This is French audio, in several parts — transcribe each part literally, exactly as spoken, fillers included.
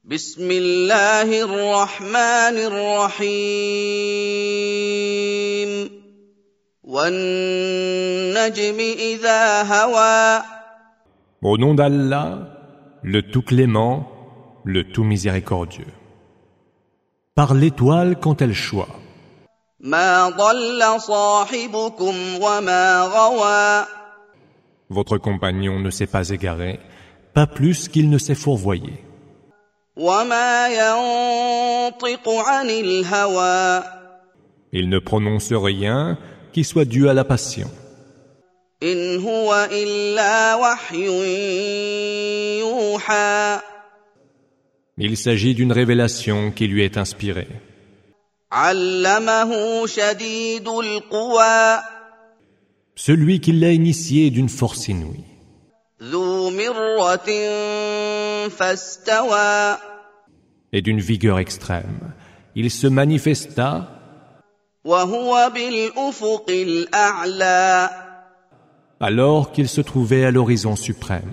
بسم الله الرحمن الرحيم والنجم إذا هوى. Au nom d'Allah, le tout clément, le tout miséricordieux. Par l'étoile quand elle choit. ما ضل صاحبكم وما غوى. Votre compagnon ne s'est pas égaré, pas plus qu'il ne s'est fourvoyé. وما ينطق عن الهوى. Il ne prononce rien qui soit dû à la passion. إن هو إلا وحي يوحى. Il s'agit d'une révélation qui lui est inspirée. علمه شديد القوى. Celui qui l'a initié d'une force inouïe. ذو مرة فاستوى. Et d'une vigueur extrême. Il se manifesta. وهو بالأفق الأعلى. Alors qu'il se trouvait à l'horizon suprême.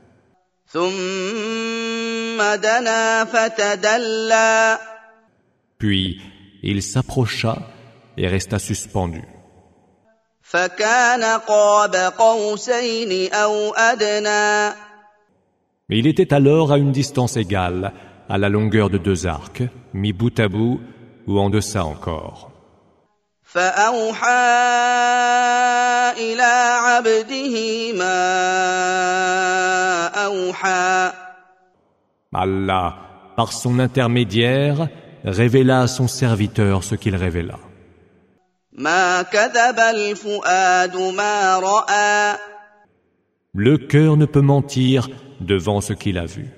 ثم دنا فتدلى. Puis il s'approcha et resta suspendu. فكان قاب قوسين أو أدنى. Mais il était alors à une distance égale, à la longueur de deux arcs, mis bout à bout ou en deçà encore. فأوحى إلى عبده ما أوحى. Allah, par son intermédiaire, révéla à son serviteur ce qu'il révéla. ما كذب الفؤاد ما رأى. Le cœur ne peut mentir devant ce qu'il a vu.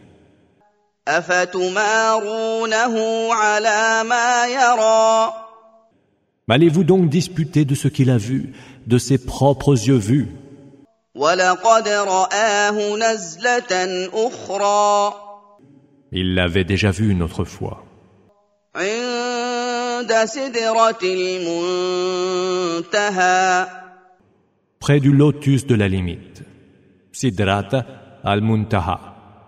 أفتمارونه على ما يرى. Allez-vous donc disputer de ce qu'il a vu, de ses propres yeux vus? ولقد رآه نزلة أخرى. Il l'avait déjà vu une autre fois. عند سدرة المنتهى. Près du lotus de la limite. Sidrat al-Muntaha.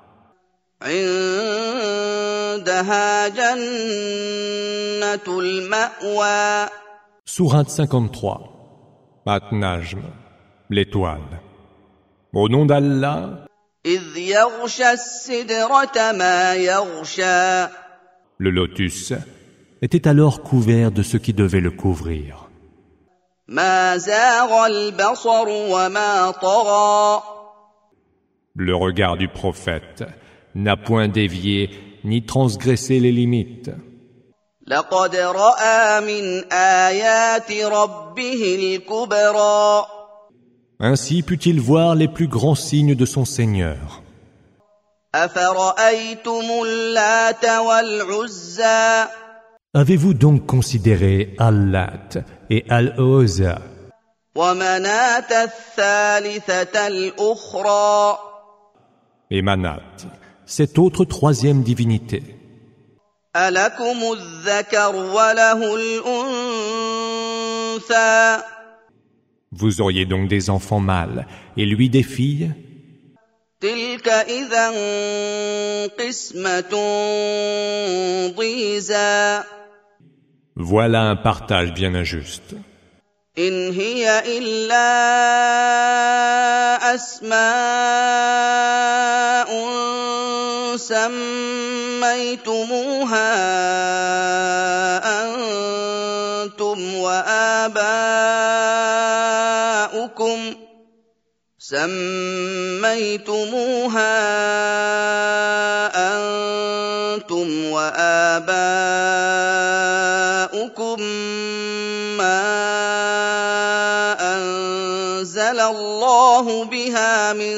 عندها جنة المأوى. Sourate cinquante-trois. At-Najm, l'étoile. Au nom d'Allah, إذ يغشى السدرة ما يغشى. le lotus était alors couvert de ce qui devait le couvrir. ما زاغ البصر وما طغى. Le regard du prophète n'a point dévié ni transgressé les limites. لقد رأى من آيات ربه الكبرى. Ainsi put-il voir les plus grands signes de son Seigneur. أفرأيتم اللات والعزى. Avez-vous donc considéré Al-Lat et Al-Uzza ومناة الثالثة الأخرى. et Manat, cette autre troisième divinité? ألكم الذكر وله الأنثى. Vous auriez donc des enfants mâles et lui des filles? تلك إذا قسمة ضيزى. Voilà un partage bien injuste. إن هي إلا أسماء سميتموها أنتم وآباؤكم سميتموها أنتم وآباؤكم ما أنزل الله بها من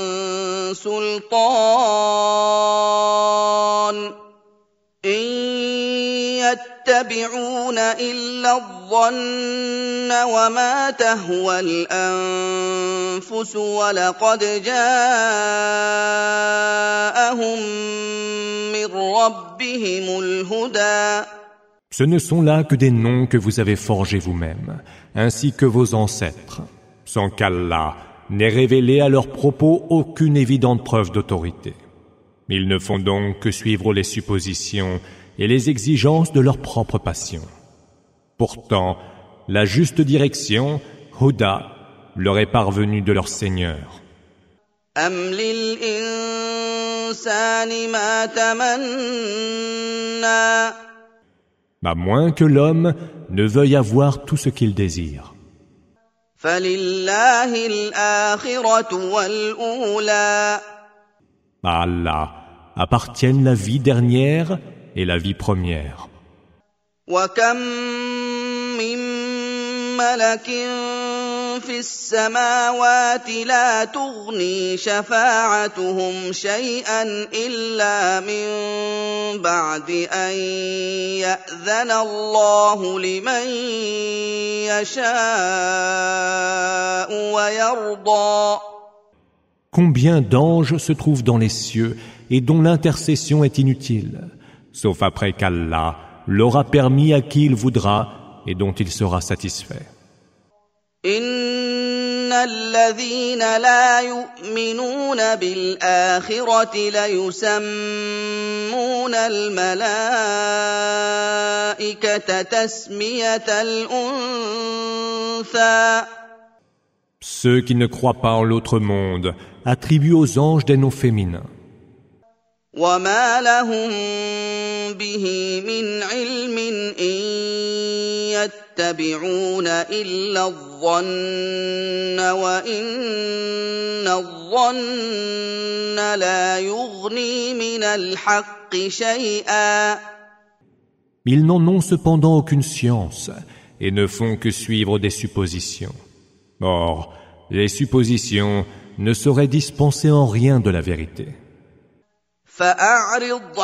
سلطان إن يتبعون إلا الظن وما تهوى الأنفس ولقد جاءهم من ربهم الهدى. Ce ne sont là que des noms que vous avez forgés vous-même, ainsi que vos ancêtres, sans qu'Allah n'ait révélé à leur propos aucune évidente preuve d'autorité. Ils ne font donc que suivre les suppositions et les exigences de leur propre passion. Pourtant, la juste direction, Huda, leur est parvenue de leur Seigneur. أَمْ لِلْإِنسَانِ مَا تَمَنَّى À moins que l'homme ne veuille avoir tout ce qu'il désire. فَلِلَّهِ الْآخِرَةُ وَالْأُولَى À Allah appartiennent la vie dernière et la vie première. وَكَمْ مِن مَّلَكٍ فِي السَّمَاوَاتِ لَا تُغْنِي شَفَاعَتُهُمْ شَيْئًا إِلَّا مِن بَعْدِ أَن يَأْذَنَ اللَّهُ لِمَن يَشَاءُ وَيَرْضَىٰ. Combien d'anges se trouvent dans les cieux et dont l'intercession est inutile, sauf après qu'Allah leur a permis à qui il voudra et dont il sera satisfait. إِنَّ الَّذِينَ لَا يُؤْمِنُونَ بِالْآخِرَةِ لَيُسَمُّونَ الْمَلَائِكَةَ تَسْمِيَةَ الْأُنثَىٰ. Ceux qui ne croient pas en l'autre monde attribuent aux anges des noms féminins. وَمَا لَهُم بِهِ مِنْ عِلْمٍ إِن يَتَّبِعُونَ إِلَّا الظَّنَّ وَإِنَّ الظَّنَّ لَا يُغْنِي مِنَ الْحَقِّ شَيْئًا. Ils n'en ont cependant aucune science et ne font que suivre des suppositions. Or, les suppositions ne sauraient dispenser en rien de la vérité. فَأَعْرِضْ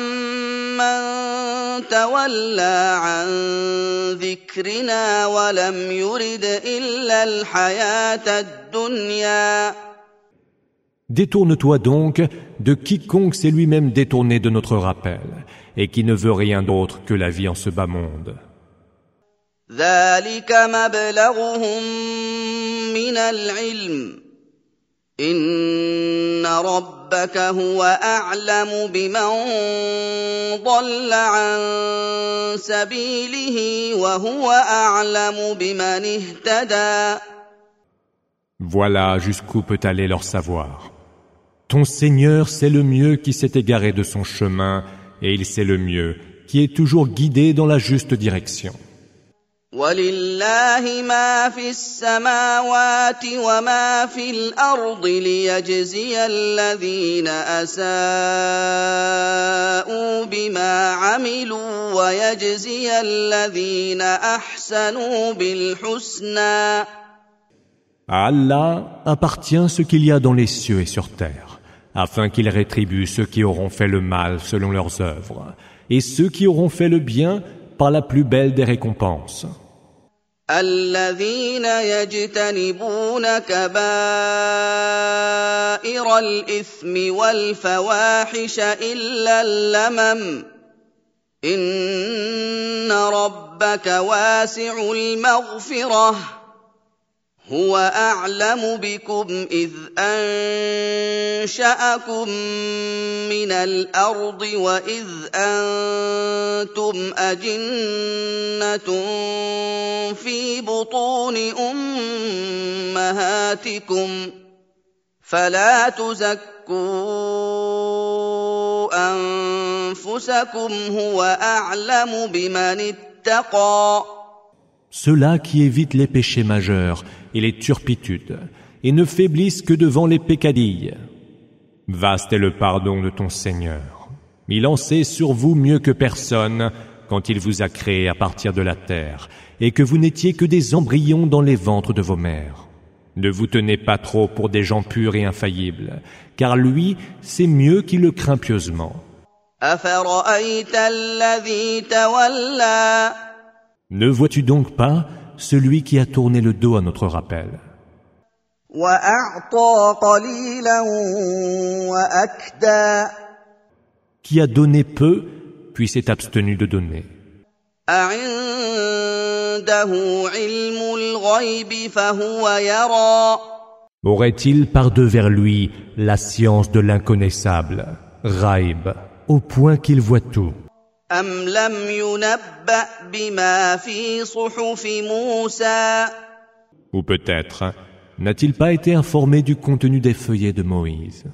عَمَّن تَوَلَّىٰ عَن ذِكْرِنَا وَلَمْ يُرِدْ إِلَّا الْحَيَاةَ الدُّنْيَا. Détourne-toi donc de quiconque s'est lui-même détourné de notre rappel et qui ne veut rien d'autre que la vie en ce bas monde. ذَلِكَ مَبْلَغُهُم مِّنَ الْعِلْمِ إِنَّ رَبَّكَ هُوَ أَعْلَمُ بِمَن ضَلَّ عَن سَبِيلِهِ وَهُوَ أَعْلَمُ بِمَنِ اهْتَدَىٰ. Voilà jusqu'où peut aller leur savoir. Ton Seigneur sait le mieux qui s'est égaré de son chemin et il sait le mieux qui est toujours guidé dans la juste direction. وَلِلَّهِ مَا فِي السَّمَاوَاتِ وَمَا فِي الْأَرْضِ لِيَجْزِيَ الَّذِينَ أَسَاءُوا بِمَا عَمِلُوا وَيَجْزِيَ الَّذِينَ أَحْسَنُوا بِالْحُسْنَى. À Allah appartient ce qu'il y a dans les cieux et sur terre, afin qu'il rétribue ceux qui auront fait le mal selon leurs œuvres, et ceux qui auront fait le bien par la plus belle des récompenses. الَّذِينَ يَجْتَنِبُونَ كَبَائِرَ الْإِثْمِ وَالْفَوَاحِشَ إِلَّا اللَّمَمَ إِنَّ رَبَّكَ وَاسِعُ الْمَغْفِرَةِ هُوَ أَعْلَمُ بِكُمْ إِذْ أَنشَأَكُم مِّنَ الْأَرْضِ وَإِذْ أَنتُمْ أَجِنَّةٌ فِي بُطُونِ أُمَّهَاتِكُمْ فَلَا تُزَكُّوا أَنفُسَكُمْ هُوَ أَعْلَمُ بِمَنِ اتَّقَىٰ. Ceux-là qui évitent les péchés majeurs et les turpitudes, et ne faiblissent que devant les peccadilles. Vaste est le pardon de ton Seigneur. Il en sait sur vous mieux que personne quand il vous a créé à partir de la terre, et que vous n'étiez que des embryons dans les ventres de vos mères. Ne vous tenez pas trop pour des gens purs et infaillibles, car lui, c'est mieux qui le craint pieusement. أَفَرَأَيْتَ الَّذِي تَوَلَّىٰ. Ne vois-tu donc pas celui qui a tourné le dos à notre rappel? وَأَعْطَىٰ قَلِيلًا وَأَكْدَىٰ. Qui a donné peu, puis s'est abstenu de donner. أَعِندَهُ عِلْمُ الْغَيْبِ فَهُوَ يَرَىٰ. Aurait-il par devers lui la science de l'inconnaissable? Ghaib, au point qu'il voit tout. أم لم ينبأ بما في صحف موسى Ou peut-être, n'a-t-il pas été informé du contenu des feuillets de Moïse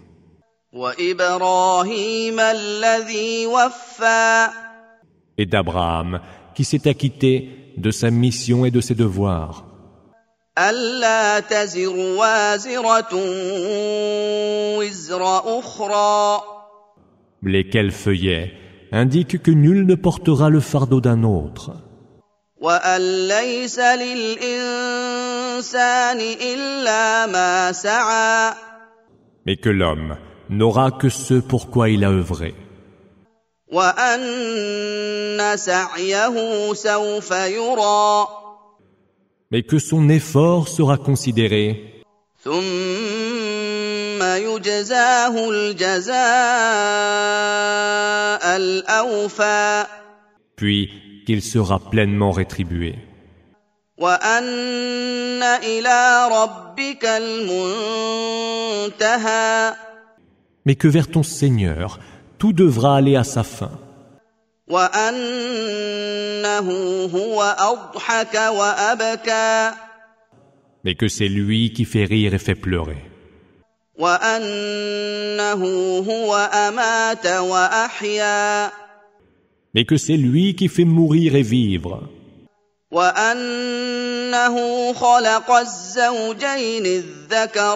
وإبراهيم الذي وفى et d'Abraham, qui s'est acquitté de sa mission et de ses devoirs, ألا تزر وازرة وزر أخرى lesquels feuillets indiquent que nul ne portera le fardeau d'un autre, وأن ليس للإنسان إلا ما سعى mais que l'homme n'aura que ce pour quoi il a œuvré, وأن سعيه سوف يرى mais que son effort sera considéré, ثم يجزاه الجزاء الأوفى puis qu'il sera pleinement rétribué, وأن إلى ربك المنتهى mais que vers ton Seigneur tout devra aller à sa fin, وأنه هو أضحك وأبكى mais que c'est lui qui fait rire et fait pleurer, وأنه هو أمات وأحيا mais que c'est lui qui fait mourir et vivre, وأنه خلق الزوجين الذكر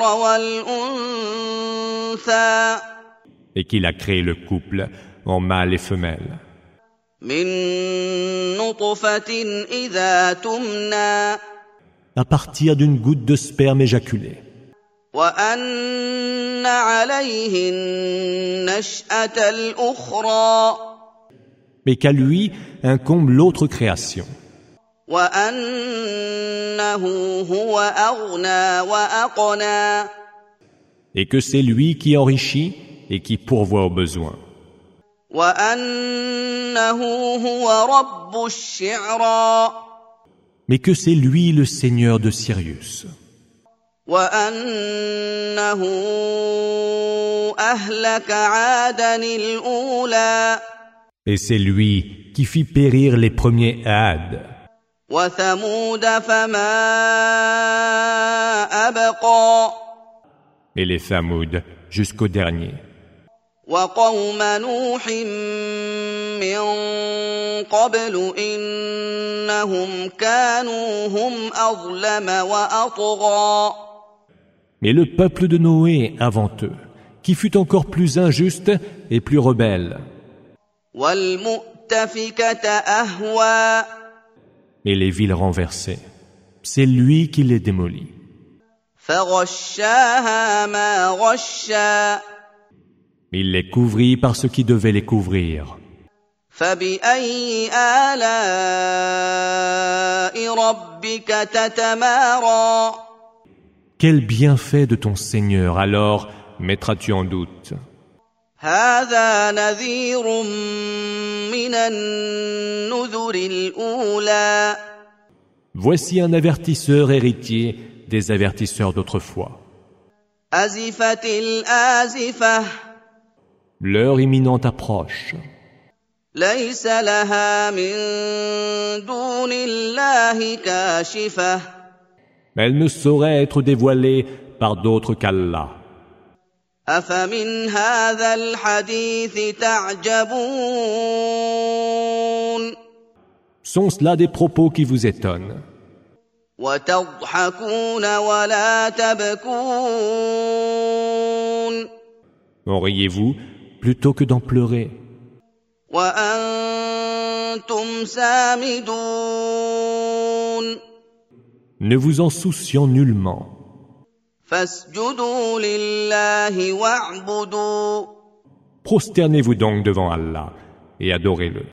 والأنثى et qu'il a créé le couple en mâle et femelle, من نطفة إذا تمنى à partir d'une goutte de sperme éjaculé, وأن عليه النشأة الأخرى mais qu'à lui incombe l'autre création, وأنه هو أغنى وأقنى et que c'est lui qui enrichit et qui pourvoit aux besoins, وأنه هو رب الشعرى mais que c'est lui le Seigneur de Sirius, وأنه أهلك عادا الأولى et c'est lui qui fit périr les premiers Had, وثمود فما أبقى et les Thamoud jusqu'au dernier, وقوم نوح من قبل إنهم كانوا هم أظلم وأطغى mais le peuple de Noé avant eux, qui fut encore plus injuste et plus rebelle, والمؤتفكة أهوى et les villes renversées, c'est lui qui les démolit, فغشاها ما غشا il les couvrit par ce qui devait les couvrir. فبأي آلاء ربك تتمارى Quel bienfait de ton Seigneur alors mettras-tu en doute? هذا نذير من النذر الأولى Voici un avertisseur héritier des avertisseurs d'autrefois. أزفت الآزفة L'heure imminente approche. ليس لها من دون الله كاشفة Elle ne saurait être dévoilée par d'autres qu'Allah. أفمن هذا الحديث تعجبون Sont-ce là des propos qui vous étonnent? وتضحكون ولا تبكون En riez-vous plutôt que d'en pleurer? وأنتم سامدون Ne vous en souciant nullement. فاسجدوا لله واعبدوا Prosternez-vous donc devant Allah et adorez-le.